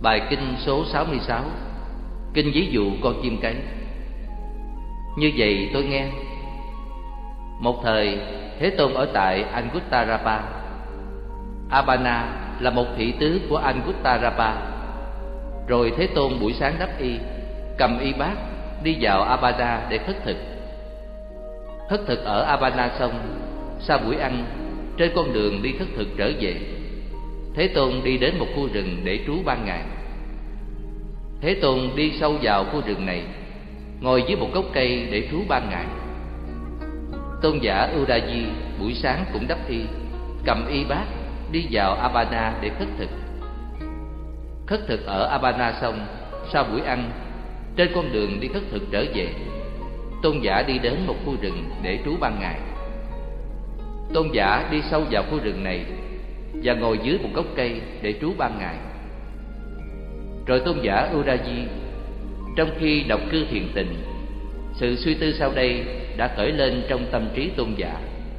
Bài kinh số 66, kinh ví dụ con chim cánh. Như vậy tôi nghe. Một thời, Thế Tôn ở tại Anuttarapa. Abana là một thị tứ của Anuttarapa. Rồi Thế Tôn buổi sáng đắp y, cầm y bát đi vào Abana để khất thực. Khất thực ở Abana xong, sau buổi ăn, trên con đường đi khất thực trở về, Thế Tôn đi đến một khu rừng để trú ban ngày. Thế Tôn đi sâu vào khu rừng này, ngồi dưới một gốc cây để trú ban ngày. Tôn giả Udayi buổi sáng cũng đắp y, cầm y bát đi vào Abana để khất thực. Khất thực ở Abana xong, sau buổi ăn, trên con đường đi khất thực trở về, Tôn giả đi đến một khu rừng để trú ban ngày. Tôn giả đi sâu vào khu rừng này và ngồi dưới một gốc cây để trú ban ngày. Rồi Tôn giả Udayi, trong khi đọc cư thiền tịnh, sự suy tư sau đây đã khởi lên trong tâm trí Tôn giả.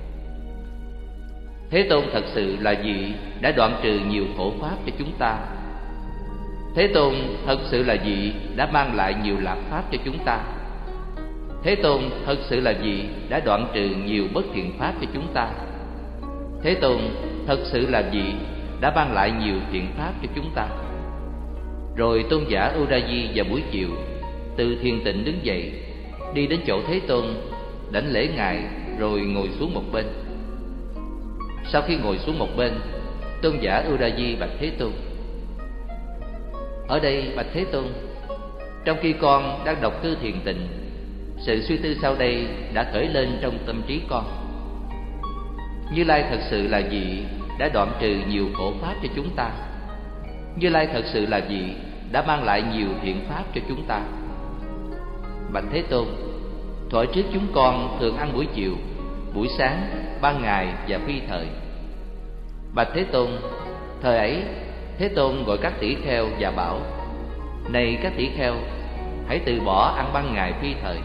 Thế Tôn thật sự là vị đã đoạn trừ nhiều khổ pháp cho chúng ta. Thế Tôn thật sự là vị đã mang lại nhiều lạc pháp cho chúng ta. Thế Tôn thật sự là vị đã đoạn trừ nhiều bất thiện pháp cho chúng ta. Thế Tôn thật sự là vị đã mang lại nhiều thiện pháp cho chúng ta. Rồi Tôn giả Udayi vào buổi chiều từ thiền tịnh đứng dậy, đi đến chỗ Thế Tôn, đảnh lễ ngài rồi ngồi xuống một bên. Sau khi ngồi xuống một bên, Tôn giả Udayi bạch Thế Tôn: Ở đây bạch Thế Tôn, trong khi con đang đọc cư thiền tịnh, sự suy tư sau đây đã khởi lên trong tâm trí con. Như Lai thật sự là vị đã đoạn trừ nhiều khổ pháp cho chúng ta. Như Lai thật sự là vị đã mang lại nhiều thiện pháp cho chúng ta. Bạch Thế Tôn, thuở trước chúng con thường ăn buổi chiều, buổi sáng, ban ngày và phi thời. Bạch Thế Tôn, thời ấy Thế Tôn gọi các tỷ kheo và bảo: Này các tỷ kheo, hãy từ bỏ ăn ban ngày phi thời.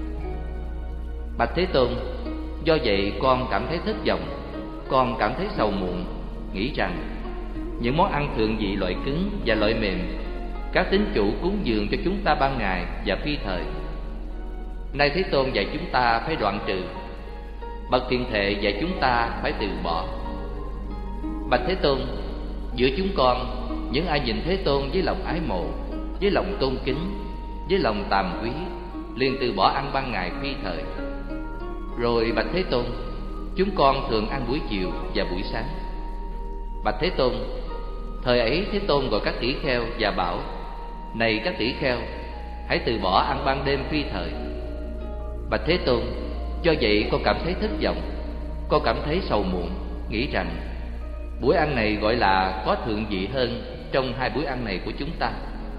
Bạch Thế Tôn, do vậy con cảm thấy thất vọng, con cảm thấy sầu muộn, nghĩ rằng những món ăn thượng vị loại cứng và loại mềm, các tín chủ cúng dường cho chúng ta ban ngày và phi thời, nay Thế Tôn dạy chúng ta phải đoạn trừ. Bậc thiện thệ dạy chúng ta phải từ bỏ. Bạch Thế Tôn, giữa chúng con, những ai nhìn Thế Tôn với lòng ái mộ, với lòng tôn kính, với lòng tàm quý, liền từ bỏ ăn ban ngày phi thời. Rồi bạch Thế Tôn, chúng con thường ăn buổi chiều và buổi sáng. Bạch Thế Tôn, thời ấy Thế Tôn gọi các tỷ kheo và bảo: Này các tỷ kheo, hãy từ bỏ ăn ban đêm phi thời. Bạch Thế Tôn, do vậy con cảm thấy thất vọng, con cảm thấy sầu muộn, nghĩ rằng buổi ăn này gọi là có thượng vị hơn trong hai buổi ăn này của chúng ta.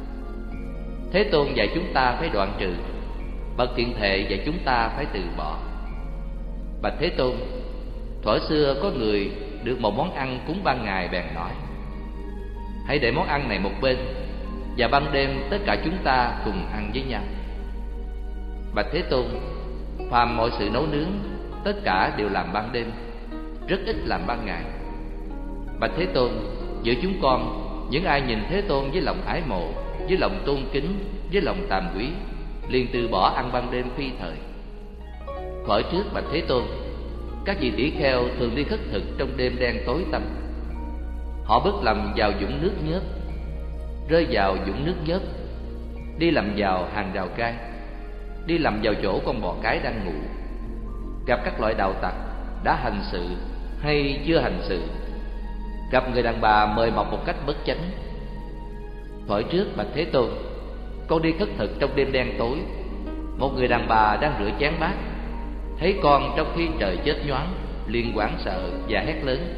Thế Tôn dạy chúng ta phải đoạn trừ, bậc thiện thệ dạy chúng ta phải từ bỏ. Bạch Thế Tôn, thuở xưa có người được một món ăn cúng ban ngày bèn nói: Hãy để món ăn này một bên, và ban đêm tất cả chúng ta cùng ăn với nhau. Bạch Thế Tôn, phàm mọi sự nấu nướng, tất cả đều làm ban đêm, rất ít làm ban ngày. Bạch Thế Tôn, giữa chúng con, những ai nhìn Thế Tôn với lòng ái mộ, với lòng tôn kính, với lòng tàm quý, liền từ bỏ ăn ban đêm phi thời. Thuở trước bạch Thế Tôn, các vị tỷ kheo thường đi khất thực trong đêm đen tối tăm. Họ bước lầm vào vũng nước nhớp, rơi vào vũng nước nhớp, đi lầm vào hàng rào gai, đi lầm vào chỗ con bò cái đang ngủ, gặp các loại đạo tặc đã hành sự hay chưa hành sự, gặp người đàn bà mời mọc một cách bất chánh. Thuở trước bạch Thế Tôn, con đi khất thực trong đêm đen tối, một người đàn bà đang rửa chén bát, thấy con trong khi trời chớp nhoáng, liền hoảng sợ và hét lớn: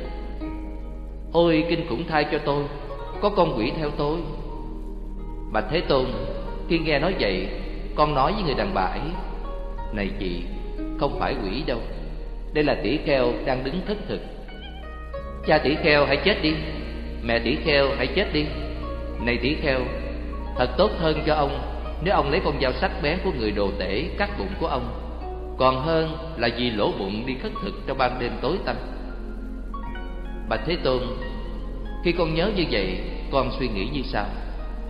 Ôi kinh khủng thay cho tôi, có con quỷ theo tôi. Bạch Thế Tôn, khi nghe nói vậy, con nói với người đàn bà ấy: Này chị, không phải quỷ đâu, đây là tỷ kheo đang đứng khất thực. Cha tỷ kheo hãy chết đi, mẹ tỷ kheo hãy chết đi. Này tỷ kheo, thật tốt hơn cho ông nếu ông lấy con dao sắc bén của người đồ tể cắt bụng của ông, còn hơn là vì lỗ bụng đi khất thực trong ban đêm tối tăm. Bạch Thế Tôn, khi con nhớ như vậy, con suy nghĩ như sau: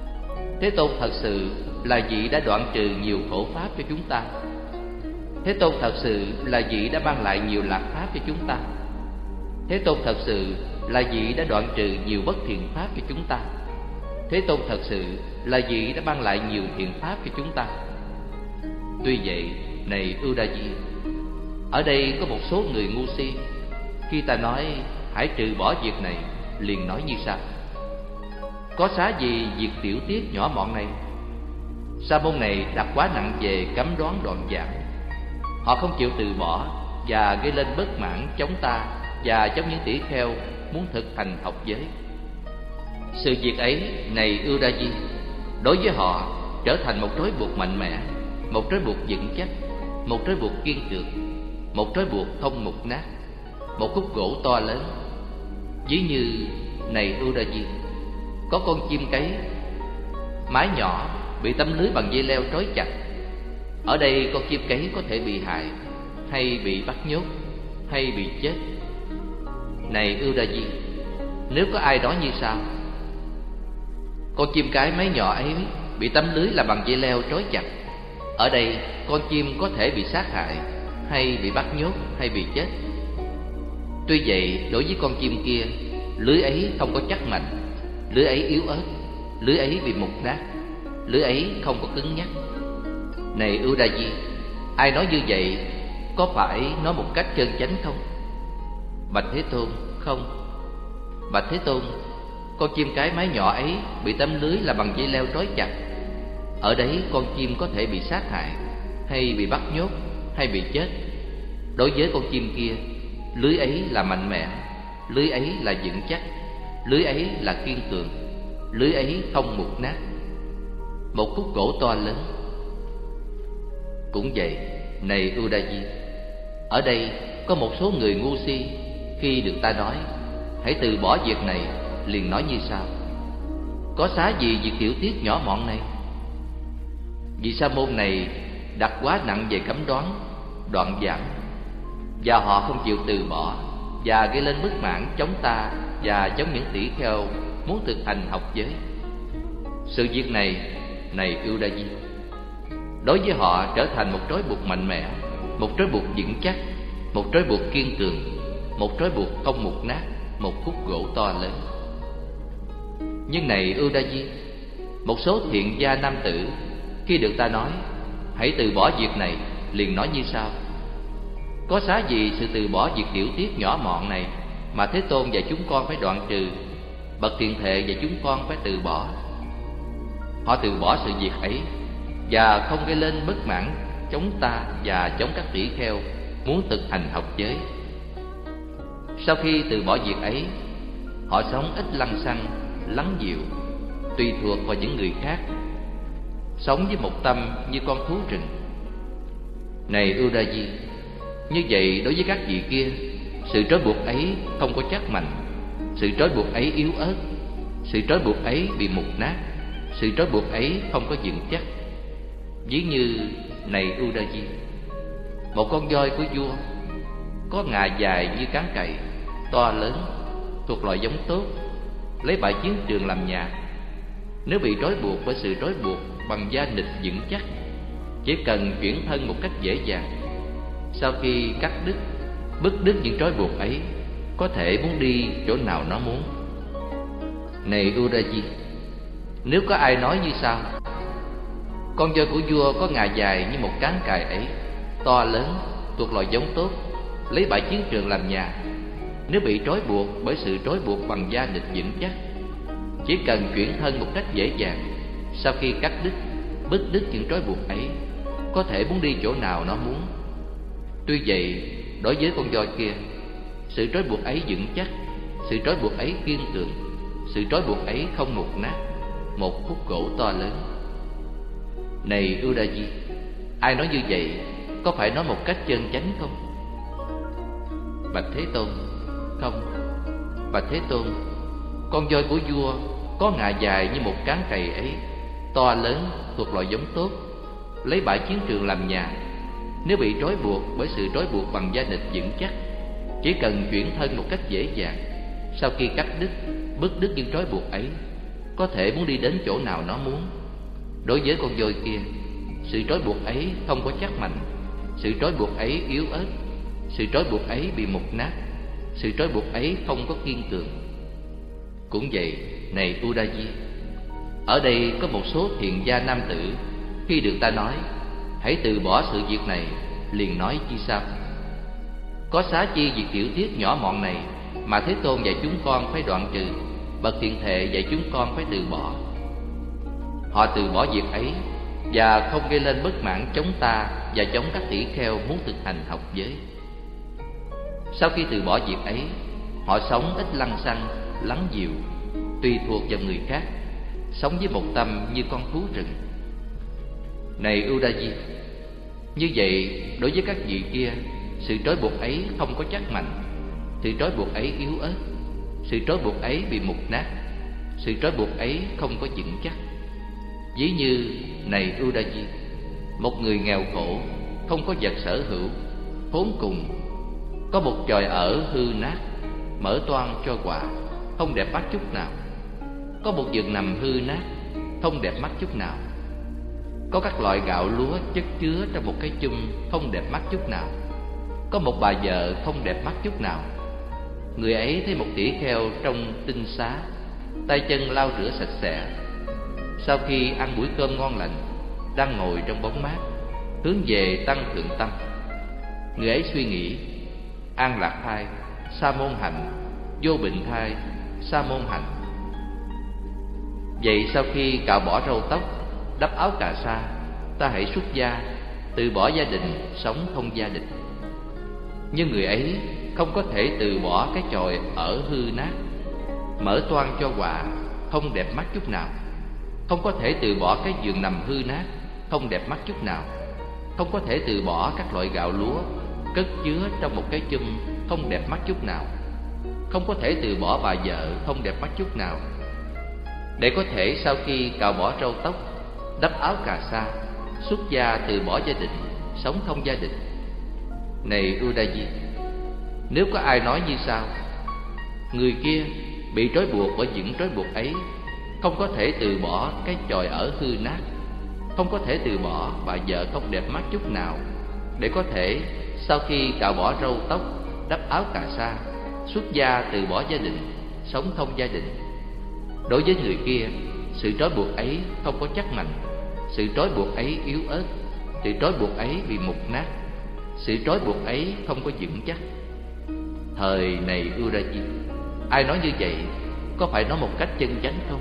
Thế Tôn thật sự là vị đã đoạn trừ nhiều khổ pháp cho chúng ta. Thế Tôn thật sự là vị đã mang lại nhiều lạc pháp cho chúng ta. Thế Tôn thật sự là vị đã đoạn trừ nhiều bất thiện pháp cho chúng ta. Thế Tôn thật sự là vị đã mang lại nhiều thiện pháp cho chúng ta. Tuy vậy, này Udayi, ở đây có một số người ngu si, khi ta nói hãy trừ bỏ việc này, liền nói như sau: có xá gì việc tiểu tiết nhỏ mọn này? Sa môn này đặt quá nặng về cấm đoán đoạn giảm. Họ không chịu từ bỏ và gây lên bất mãn chống ta và chống những tỷ kheo muốn thực hành học giới. Sự việc ấy, này Udayi, đối với họ trở thành một trói buộc mạnh mẽ, một trói buộc vững chắc, một trói buộc kiên cường, một trói buộc không mục nát, một khúc gỗ to lớn. Ví như, này Udayi, có con chim cấy mái nhỏ bị tấm lưới bằng dây leo trói chặt. Ở đây con chim cấy có thể bị hại, hay bị bắt nhốt, hay bị chết. Này Udayi, nếu có ai nói như sau: con chim cái mái nhỏ ấy bị tấm lưới làm bằng dây leo trói chặt. Ở đây con chim có thể bị sát hại, hay bị bắt nhốt, hay bị chết. Tuy vậy, đối với con chim kia, lưới ấy không có chắc mạnh, lưới ấy yếu ớt, lưới ấy bị mục nát, lưới ấy không có cứng nhắc. Này Udayi, ai nói như vậy có phải nói một cách chân chánh không? Bạch Thế Tôn, không. Bạch Thế Tôn, con chim cái mái nhỏ ấy bị tấm lưới là bằng dây leo trói chặt. Ở đấy con chim có thể bị sát hại, hay bị bắt nhốt, hay bị chết. Đối với con chim kia, lưới ấy là mạnh mẽ, lưới ấy là vững chắc, lưới ấy là kiên cường, lưới ấy không mục nát, một khúc gỗ to lớn. Cũng vậy, này Udayi, ở đây có một số người ngu si, khi được ta nói hãy từ bỏ việc này, liền nói như sau: có xá gì việc tiểu tiết nhỏ mọn này? Vị sa môn này đặt quá nặng về cấm đoán đoạn giảm, và họ không chịu từ bỏ và gây lên bất mãn chống ta và chống những tỷ kheo muốn thực hành học giới. Sự việc này, này Udayi, đối với họ trở thành một trói buộc mạnh mẽ, một trói buộc vững chắc, một trói buộc kiên cường, một trói buộc không mục nát, một khúc gỗ to lớn. Nhưng này Udayi, một số thiện gia nam tử, khi được ta nói hãy từ bỏ việc này, liền nói như sau: có xá gì sự từ bỏ việc tiểu tiết nhỏ mọn này mà Thế Tôn và chúng con phải đoạn trừ, bậc thiện thệ và chúng con phải từ bỏ. Họ từ bỏ sự việc ấy và không gây lên bất mãn chống ta và chống các tỷ kheo muốn thực hành học giới. Sau khi từ bỏ việc ấy, họ sống ít lăng xăng, lắng dịu, tùy thuộc vào những người khác, sống với một tâm như con thú rừng. Này Udayi, như vậy đối với các vị kia, sự trói buộc ấy không có chắc mạnh, sự trói buộc ấy yếu ớt, sự trói buộc ấy bị mục nát, sự trói buộc ấy không có vững chắc. Ví như, này Udayi, một con voi của vua có ngà dài như cán cày, to lớn, thuộc loại giống tốt, lấy bãi chiến trường làm nhà. Nếu bị trói buộc bởi sự trói buộc bằng da nịch vững chắc, chỉ cần chuyển thân một cách dễ dàng. Sau khi cắt đứt, bứt đứt những trói buộc ấy, có thể muốn đi chỗ nào nó muốn. Này Udayi, nếu có ai nói như sau: con voi của vua có ngà dài như một cán cài ấy, to lớn, thuộc loại giống tốt, lấy bãi chiến trường làm nhà. Nếu bị trói buộc bởi sự trói buộc bằng da nịch vững chắc, chỉ cần chuyển thân một cách dễ dàng. Sau khi cắt đứt, bứt đứt những trói buộc ấy, có thể muốn đi chỗ nào nó muốn. Tuy vậy, đối với con voi kia, sự trói buộc ấy vững chắc, sự trói buộc ấy kiên cường, sự trói buộc ấy không mục nát, một khúc gỗ to lớn. Này Udayi, ai nói như vậy có phải nói một cách chân chánh không? Bạch Thế Tôn, không. Bạch Thế Tôn, con voi của vua có ngà dài như một cán cày ấy, to lớn, thuộc loại giống tốt, lấy bãi chiến trường làm nhà. Nếu bị trói buộc bởi sự trói buộc bằng da nịch vững chắc, chỉ cần chuyển thân một cách dễ dàng. Sau khi cắt đứt, bứt đứt những trói buộc ấy, có thể muốn đi đến chỗ nào nó muốn. Đối với con voi kia, sự trói buộc ấy không có chắc mạnh, sự trói buộc ấy yếu ớt, sự trói buộc ấy bị mục nát, sự trói buộc ấy không có kiên cường. Cũng vậy, này Udayi, ở đây có một số thiện gia nam tử, khi được ta nói hãy từ bỏ sự việc này, liền nói chi sao? Có xá chi việc tiểu tiết nhỏ mọn này mà Thế Tôn dạy chúng con phải đoạn trừ, bậc thiện thệ dạy chúng con phải từ bỏ. Họ từ bỏ việc ấy và không gây lên bất mãn chống ta và chống các tỷ kheo muốn thực hành học giới. Sau khi từ bỏ việc ấy, họ sống ít lăng xăng, lắng dịu, tùy thuộc vào người khác, sống với một tâm như con thú rừng. Này Udayi, như vậy đối với các vị kia, sự trói buộc ấy không có chắc mạnh, sự trói buộc ấy yếu ớt, sự trói buộc ấy bị mục nát, sự trói buộc ấy không có vững chắc. Ví như, này Udayi, một người nghèo khổ, không có vật sở hữu, khốn cùng, có một chòi ở hư nát, mở toang cho quả, không đẹp mắt chút nào. Có một giường nằm hư nát, không đẹp mắt chút nào. Có các loại gạo lúa chất chứa trong một cái chum, không đẹp mắt chút nào. Có một bà vợ không đẹp mắt chút nào. Người ấy thấy một tỷ kheo trong tinh xá, tay chân lau rửa sạch sẽ, sau khi ăn bữa cơm ngon lành, đang ngồi trong bóng mát, hướng về Tăng Thượng Tâm. Người ấy suy nghĩ: an lạc thai, sa môn hạnh; vô bệnh thai, sa môn hạnh. Vậy sau khi cạo bỏ râu tóc, đắp áo cà sa, ta hãy xuất gia, từ bỏ gia đình, sống không gia đình. Nhưng người ấy không có thể từ bỏ cái chòi ở hư nát, mở toang cho quả, không đẹp mắt chút nào. Không có thể từ bỏ cái giường nằm hư nát, không đẹp mắt chút nào. Không có thể từ bỏ các loại gạo lúa cất chứa trong một cái chum, không đẹp mắt chút nào. Không có thể từ bỏ bà vợ, không đẹp mắt chút nào. Để có thể sau khi cạo bỏ râu tóc, đắp áo cà sa, xuất gia từ bỏ gia đình, sống không gia đình. Này Udayi, nếu có ai nói như sau: người kia bị trói buộc bởi những trói buộc ấy, không có thể từ bỏ cái chòi ở hư nát, không có thể từ bỏ bà vợ không đẹp mắt chút nào, để có thể sau khi cạo bỏ râu tóc, đắp áo cà sa, xuất gia từ bỏ gia đình, sống không gia đình. Đối với người kia, sự trói buộc ấy không có chắc mạnh, sự trói buộc ấy yếu ớt, sự trói buộc ấy bị mục nát, sự trói buộc ấy không có vững chắc. Thời này Udayi, ai nói như vậy có phải nói một cách chân chánh không?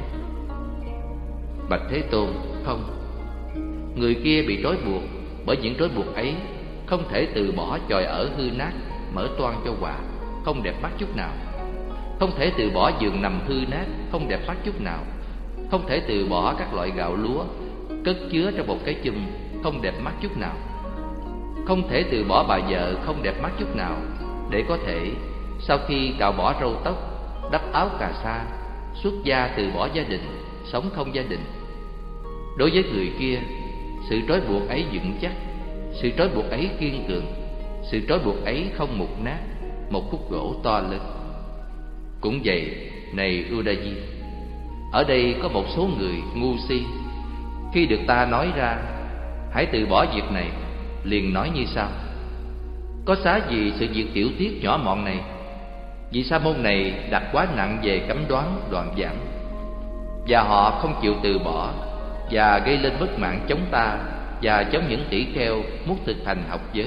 Bạch Thế Tôn, không. Người kia bị trói buộc bởi những trói buộc ấy, không thể từ bỏ chòi ở hư nát, mở toang cho quả, không đẹp mắt chút nào. Không thể từ bỏ giường nằm hư nát, không đẹp mắt chút nào. Không thể từ bỏ các loại gạo lúa cất chứa trong một cái chum, không đẹp mắt chút nào. Không thể từ bỏ bà vợ không đẹp mắt chút nào, để có thể sau khi cạo bỏ râu tóc, đắp áo cà sa, xuất gia từ bỏ gia đình, sống không gia đình. Đối với người kia, sự trói buộc ấy vững chắc, sự trói buộc ấy kiên cường, sự trói buộc ấy không mục nát, một khúc gỗ to lớn. Cũng vậy, này Udayi, ở đây có một số người ngu si, khi được ta nói ra hãy từ bỏ việc này, liền nói như sau: có xá gì sự việc tiểu tiết nhỏ mọn này? Vị sa môn này đặt quá nặng về cấm đoán đoạn giảm, và họ không chịu từ bỏ, và gây lên bất mãn chống ta và chống những tỷ kheo muốn thực hành học giới.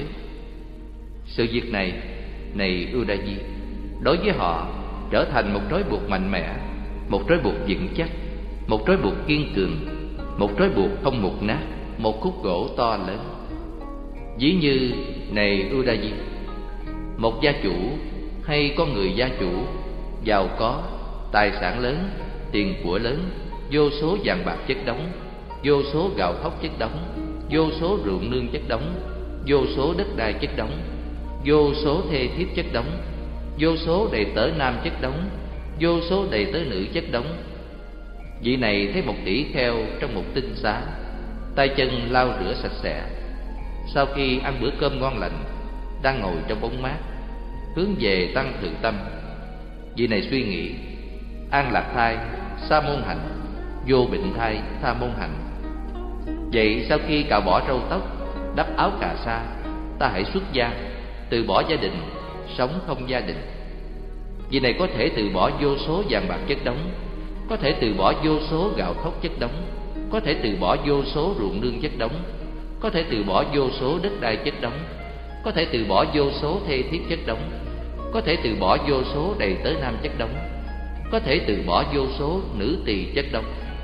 Sự việc này, này Udayi, đối với họ trở thành một trói buộc mạnh mẽ, một trói buộc vững chắc, một trói buộc kiên cường, một trói buộc không mục nát, một khúc gỗ to lớn. Ví như, này Udayi, một gia chủ hay con người gia chủ giàu có, tài sản lớn, tiền của lớn, vô số vàng bạc chất đống, vô số gạo thóc chất đống, vô số ruộng nương chất đống, vô số đất đai chất đống, vô số thê thiếp chất đống, vô số đầy tớ nam chất đống, vô số đầy tớ nữ chất đống. Vị này thấy một tỷ kheo trong một tinh xá, tay chân lau rửa sạch sẽ, sau khi ăn bữa cơm ngon lành, đang ngồi trong bóng mát, hướng về Tăng Thượng Tâm. Vị này suy nghĩ: an lạc thai, sa môn hạnh; vô bệnh thai, sa môn hạnh. Vậy sau khi cạo bỏ râu tóc, đắp áo cà sa, ta hãy xuất gia, từ bỏ gia đình, sống không gia đình. Vì này có thể từ bỏ vô số vàng bạc chất đống, có thể từ bỏ vô số gạo thóc chất đống, có thể từ bỏ vô số ruộng nương chất đống, có thể từ bỏ vô số đất đai chất đống, có thể từ bỏ vô số thê thiếp chất đống, có thể từ bỏ vô số đầy tớ nam chất đống, có thể từ bỏ vô số nữ tỳ chất đống.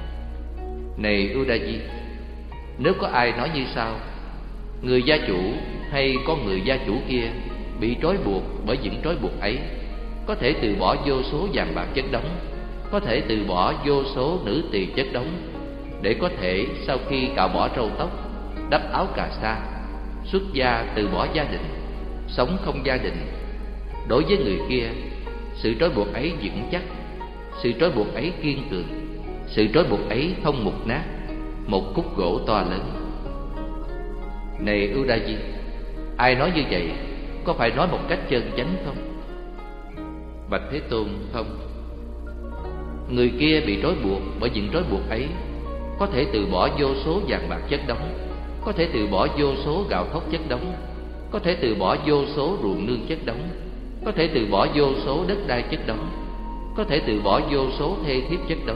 Này Udayi, nếu có ai nói như sau: người gia chủ hay con người gia chủ kia bị trói buộc bởi những trói buộc ấy, có thể từ bỏ vô số vàng bạc chất đống, có thể từ bỏ vô số nữ tỳ chất đống, để có thể sau khi cạo bỏ râu tóc, đắp áo cà sa, xuất gia, từ bỏ gia đình, sống không gia đình. Đối với người kia, sự trói buộc ấy vững chắc, sự trói buộc ấy kiên cường, sự trói buộc ấy không mục nát, một khúc gỗ to lớn. Này Udayi, ai nói như vậy có phải nói một cách chân chánh không? Bạch Thế Tôn, không. Người kia bị trói buộc bởi những trói buộc ấy, có thể từ bỏ vô số vàng bạc chất đống, có thể từ bỏ vô số gạo thóc chất đống, có thể từ bỏ vô số ruộng nương chất đống, có thể từ bỏ vô số đất đai chất đống, có thể từ bỏ vô số thê thiếp chất đống,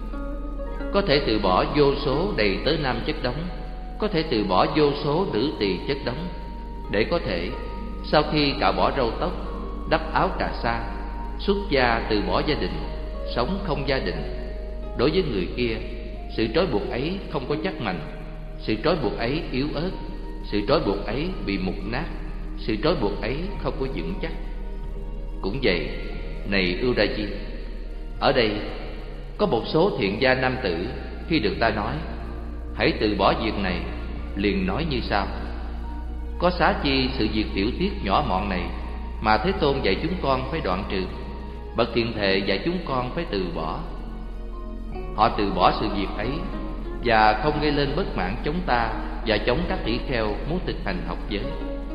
có thể từ bỏ vô số đầy tớ nam chất đống, có thể từ bỏ vô số nữ tỳ chất đống, để có thể sau khi cạo bỏ râu tóc, đắp áo cà sa, xuất gia, từ bỏ gia đình, sống không gia đình. Đối với người kia, sự trói buộc ấy không có chắc mạnh, sự trói buộc ấy yếu ớt, sự trói buộc ấy bị mục nát, sự trói buộc ấy không có vững chắc. Cũng vậy, này Udayi, ở đây có một số thiện gia nam tử khi được ta nói hãy từ bỏ việc này, liền nói như sau: có xá chi sự việc tiểu tiết nhỏ mọn này mà Thế Tôn dạy chúng con phải đoạn trừ, bậc thiện thệ dạy chúng con phải từ bỏ. Họ từ bỏ sự việc ấy và không gây lên bất mãn chống ta và chống các tỷ kheo muốn thực hành học giới.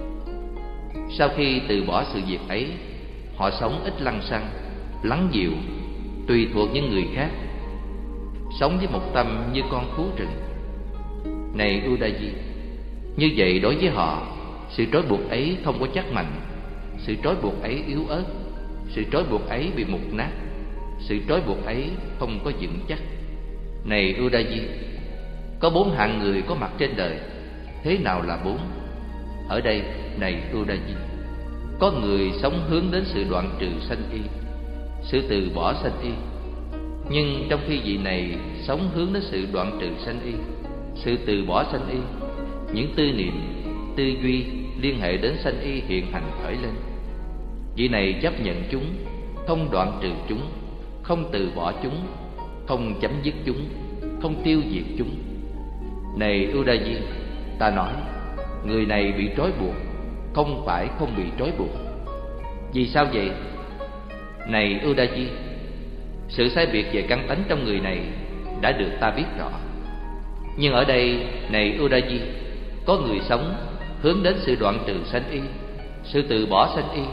Sau khi từ bỏ sự việc ấy, họ sống ít lăng xăng, lắng dịu, tùy thuộc những người khác, sống với một tâm như con thú rừng. Này Udayi, như vậy đối với họ, sự trói buộc ấy không có chắc mạnh, sự trói buộc ấy yếu ớt, sự trói buộc ấy bị mục nát, sự trói buộc ấy không có vững chắc. Này Udayi, có 4 hạng người có mặt trên đời. Thế nào là 4? Ở đây, này Udayi, có người sống hướng đến sự đoạn trừ sanh y, sự từ bỏ sanh y. Nhưng trong khi vị này sống hướng đến sự đoạn trừ sanh y, sự từ bỏ sanh y, những tư niệm, tư duy liên hệ đến sanh y hiện hành khởi lên. Vị này chấp nhận chúng, không đoạn trừ chúng, không từ bỏ chúng, không chấm dứt chúng, không tiêu diệt chúng. Này Udayi, ta nói, người này bị trói buộc, không phải không bị trói buộc. Vì sao vậy? Này Udayi, sự sai biệt về căn tánh trong người này đã được ta biết rõ. Nhưng ở đây, này Udayi, có người sống hướng đến sự đoạn trừ sanh y, sự từ bỏ sanh y.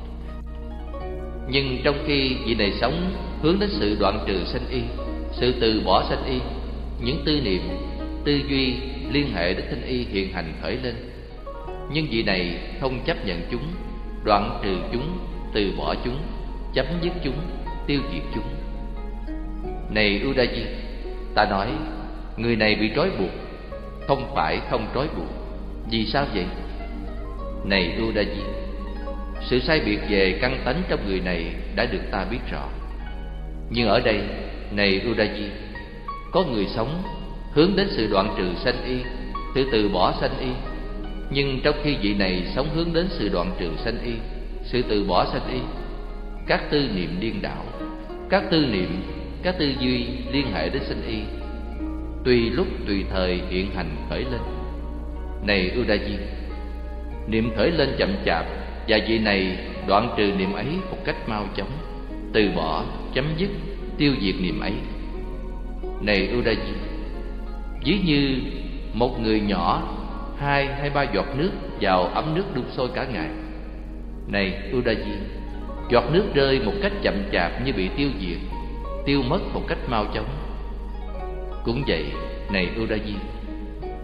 Nhưng trong khi vị này sống hướng đến sự đoạn trừ sanh y, sự từ bỏ sanh y, những tư niệm, tư duy liên hệ đến sanh y hiện hành khởi lên. Nhưng vị này không chấp nhận chúng, đoạn trừ chúng, từ bỏ chúng, chấm dứt chúng, tiêu diệt chúng. Này Udayi, ta nói, người này bị trói buộc, không phải không trói buộc. Vì sao vậy? Này Udayi, sự sai biệt về căn tánh trong người này đã được ta biết rõ. Nhưng ở đây, này Udayi, có người sống hướng đến sự đoạn trừ sanh y, sự từ bỏ sanh y. Nhưng trong khi vị này sống hướng đến sự đoạn trừ sanh y, sự từ bỏ sanh y, các tư niệm điên đảo, các tư niệm, các tư duy liên hệ đến sanh y, tùy lúc tùy thời hiện hành khởi lên. Này Udayi, niệm khởi lên chậm chạp, và vị này đoạn trừ niệm ấy một cách mau chóng, từ bỏ, chấm dứt, tiêu diệt niệm ấy. Này Udayi, ví như một người nhỏ 2 hay 3 giọt nước vào ấm nước đun sôi cả ngày. Này Udayi, giọt nước rơi một cách chậm chạp như bị tiêu diệt, tiêu mất một cách mau chóng. Cũng vậy, này Udayi,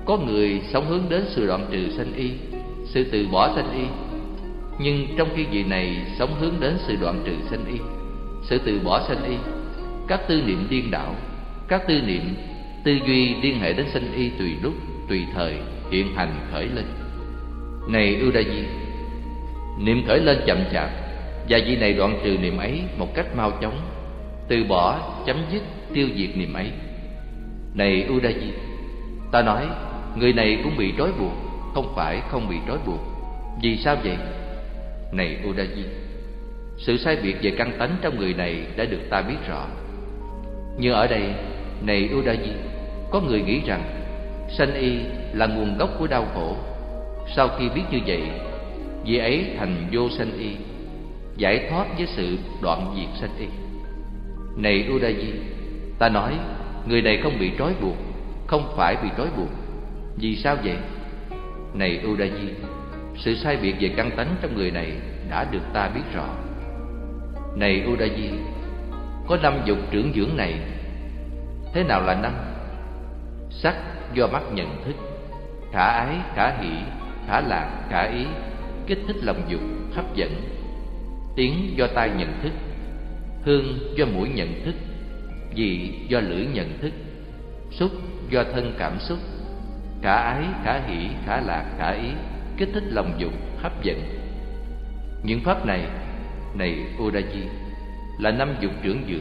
Có người sống hướng đến sự đoạn trừ sanh y, sự từ bỏ sanh y. Nhưng trong khi vị này sống hướng đến sự đoạn trừ sanh y, sự từ bỏ sanh y, các tư niệm điên đảo, các tư niệm, tư duy liên hệ đến sanh y tùy lúc, tùy thời hiện hành khởi lên. Này Udayi, niệm khởi lên chậm chạp, và vị này đoạn trừ niệm ấy một cách mau chóng, từ bỏ, chấm dứt, tiêu diệt niệm ấy. Này Udayi, ta nói người này cũng bị trói buộc, không phải không bị trói buộc. Vì sao vậy? Này Udayi, sự sai biệt về căn tánh trong người này đã được ta biết rõ. Như ở đây, này Udayi, có người nghĩ rằng sanh y là nguồn gốc của đau khổ. Sau khi biết như vậy, vị ấy thành vô sanh y, giải thoát với sự đoạn diệt sanh y. Này Udayi, ta nói người này không bị trói buộc, không phải bị trói buộc. Vì sao vậy? Này Udayi, sự sai biệt về căn tánh trong người này đã được ta biết rõ. Này Udayi, có 5 dục trưởng dưỡng này. Thế nào là 5? Sắc do mắt nhận thức, khả ái, khả hỷ, khả lạc, khả ý, kích thích lòng dục, hấp dẫn. Tiếng do tai nhận thức, hương do mũi nhận thức, vị do lưỡi nhận thức, xúc do thân cảm xúc. Khả ái, khả hỷ, khả lạc, khả ý, kích thích lòng dục, hấp dẫn. Những pháp này, này Udayi, là 5 dục trưởng dưỡng.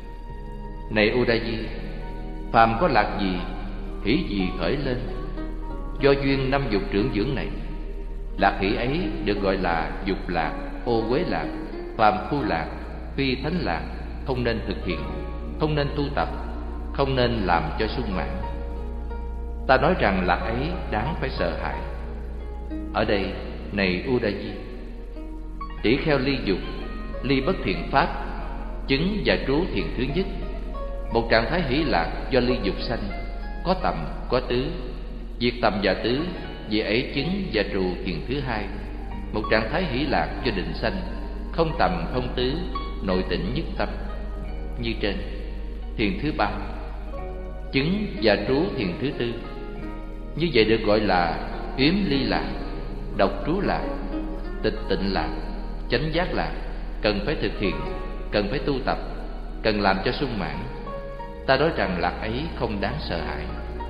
Này Udayi, phàm có lạc gì, hỷ gì khởi lên, do duyên 5 dục trưởng dưỡng này. Lạc hỷ ấy được gọi là dục lạc, ô uế lạc, phàm phu lạc, phi thánh lạc, không nên thực hiện, không nên tu tập, không nên làm cho sung mãn. Ta nói rằng lạc ấy đáng phải sợ hãi. Ở đây, này Udayi, tỷ kheo ly dục, ly bất thiện pháp, chứng và trú thiền thứ nhất. Một trạng thái hỷ lạc do ly dục sanh, có tầm, có tứ. Diệt tầm và tứ, vì ấy chứng và trụ thiền thứ hai. Một trạng thái hỷ lạc do định sanh, không tầm, không tứ, nội tĩnh nhất tâm. Như trên, thiền thứ ba, chứng và trú thiền thứ tư. Như vậy được gọi là yếm ly lạc, độc trú lạc, tịch tịnh lạc, chánh giác lạc. Cần phải thực hiện, cần phải tu tập, cần làm cho sung mãn. Ta nói rằng lạc ấy không đáng sợ hãi.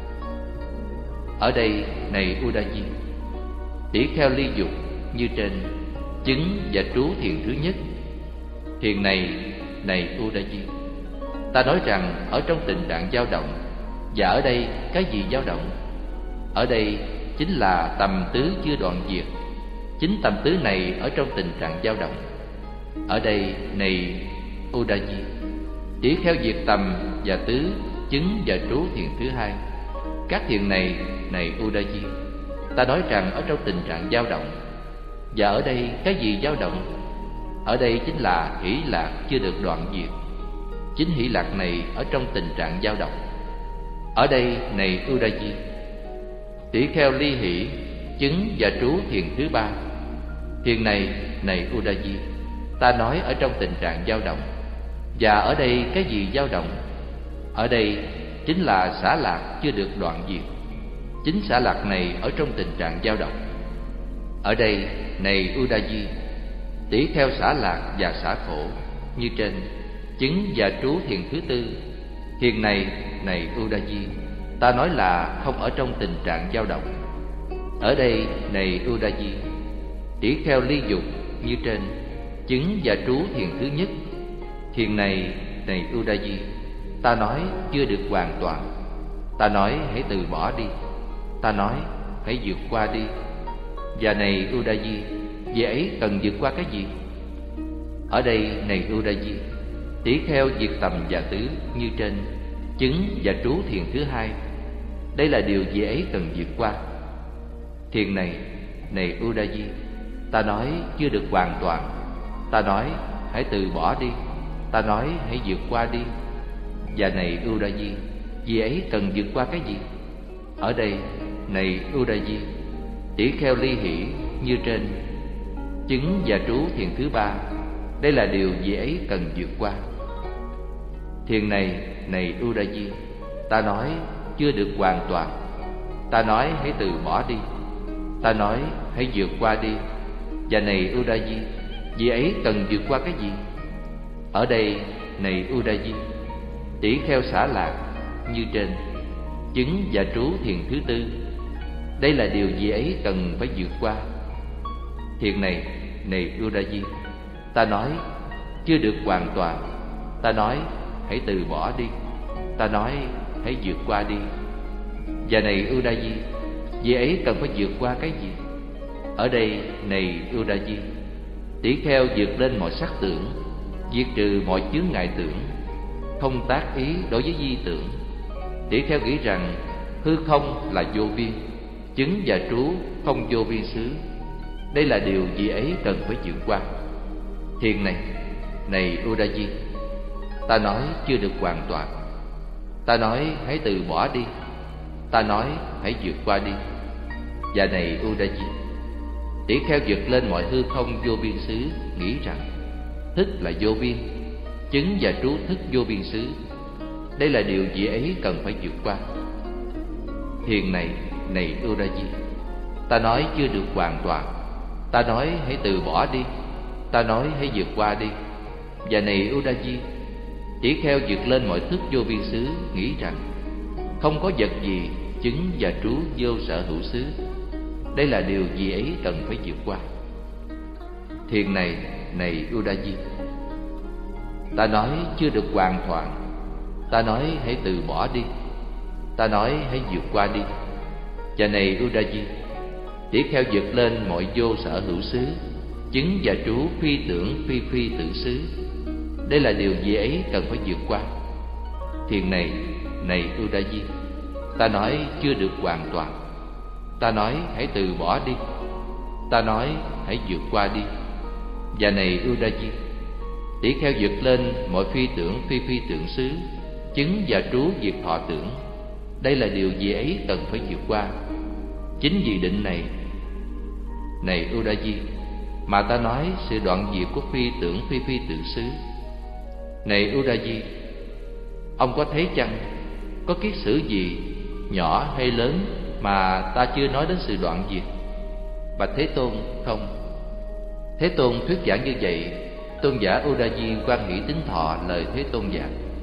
Ở đây, này Udayi, tỷ kheo ly dục như trên, chứng và trú thiền thứ nhất. Thiền này, này Udayi, ta nói rằng ở trong tình trạng dao động. Và ở đây cái gì dao động? Ở đây chính là tầm tứ chưa đoạn diệt. Chính tầm tứ này ở trong tình trạng dao động. Ở đây, này Udayi, tỷ kheo diệt tầm và tứ, chứng và trú thiền thứ hai. Các thiền này, này Udayi, ta nói rằng ở trong tình trạng dao động. Và ở đây cái gì dao động? Ở đây chính là hỷ lạc chưa được đoạn diệt. Chính hỷ lạc này ở trong tình trạng dao động. Ở đây, này Udayi, tỷ kheo ly hỷ, chứng và trú thiền thứ ba. Thiền này, này Udayi, ta nói ở trong tình trạng dao động. Và ở đây cái gì dao động? Ở đây chính là xả lạc chưa được đoạn diệt. Chính xả lạc này ở trong tình trạng dao động. Ở đây, này Udayi, tỷ kheo xả lạc và xả khổ như trên, chứng và trú thiền thứ tư. Thiền này, này Udayi, ta nói là không ở trong tình trạng dao động. Ở đây, này Udayi, tỷ kheo ly dục như trên, chứng và trú thiền thứ nhất. Thiền này, này Udayi, ta nói chưa được hoàn toàn. Ta nói hãy từ bỏ đi. Ta nói hãy vượt qua đi. Và này Udayi, vì ấy cần vượt qua cái gì? Ở đây, này Udayi, tỷ kheo diệt tầm và tứ như trên, chứng và trú thiền thứ hai. Đây là điều vị ấy cần vượt qua. Thiền này, này Udayi, ta nói chưa được hoàn toàn. Ta nói hãy từ bỏ đi. Ta nói hãy vượt qua đi. Và này Udayi, vị ấy cần vượt qua cái gì? Ở đây, này Udayi, tỷ kheo ly hỷ như trên, chứng và trú thiền thứ ba. Đây là điều vị ấy cần vượt qua. Thiền này, này Udayi, ta nói chưa được hoàn toàn. Ta nói hãy từ bỏ đi. Ta nói hãy vượt qua đi. Và này Udayi, vị ấy cần vượt qua cái gì? Ở đây, này Udayi, tỷ kheo xả lạc như trên, chứng và trú thiền thứ tư. Đây là điều vị ấy cần phải vượt qua. Thiền này, này Udayi, ta nói chưa được hoàn toàn. Ta nói hãy từ bỏ đi. Ta nói hãy vượt qua đi. Và này Udayi, vị ấy cần phải vượt qua cái gì? Ở đây, này Udayi, tỷ kheo vượt lên mọi sắc tưởng, diệt trừ mọi chướng ngại tưởng, không tác ý đối với di tưởng. Tỷ kheo nghĩ rằng hư không là vô biên, chứng và trú không vô biên xứ. Đây là điều vị ấy cần phải vượt qua. Thiền này, này Udayi, ta nói chưa được hoàn toàn. Ta nói hãy từ bỏ đi. Ta nói hãy vượt qua đi. Và này Udayi, tỷ kheo vượt lên mọi hư không vô biên xứ, nghĩ rằng thức là vô biên, chứng và trú thức vô biên xứ. Đây là điều vị ấy cần phải vượt qua. Thiền này, này Udayi, ta nói chưa được hoàn toàn. Ta nói hãy từ bỏ đi. Ta nói hãy vượt qua đi. Và này Udayi, tỷ kheo vượt lên mọi thức vô biên xứ, nghĩ rằng không có vật gì chứng và trú vô sở hữu xứ. Đây là điều vị ấy cần phải vượt qua. Thiền này, này Udayi, ta nói chưa được hoàn toàn. Ta nói hãy từ bỏ đi. Ta nói hãy vượt qua đi. Và này Udayi, tỷ kheo vượt lên mọi vô sở hữu xứ, chứng và trú phi tưởng phi phi tưởng xứ. Đây là điều vị ấy cần phải vượt qua. Thiền này, này Udayi, ta nói chưa được hoàn toàn. Ta nói hãy từ bỏ đi. Ta nói hãy vượt qua đi. Và này Udayi, tỷ kheo vượt lên mọi phi tưởng phi phi tưởng xứ, chứng và trú diệt thọ tưởng. Đây là điều vị ấy cần phải vượt qua. Chính vì định này, này Udayi, mà ta nói sự đoạn diệt của phi tưởng phi phi tưởng xứ. Này Udayi, ông có thấy chăng, có kiết sử gì nhỏ hay lớn mà ta chưa nói đến sự đoạn diệt? Bạch Thế Tôn, không. Thế Tôn thuyết giảng như vậy, tôn giả Udayi hoan hỷ tín thọ lời Thế Tôn giảng.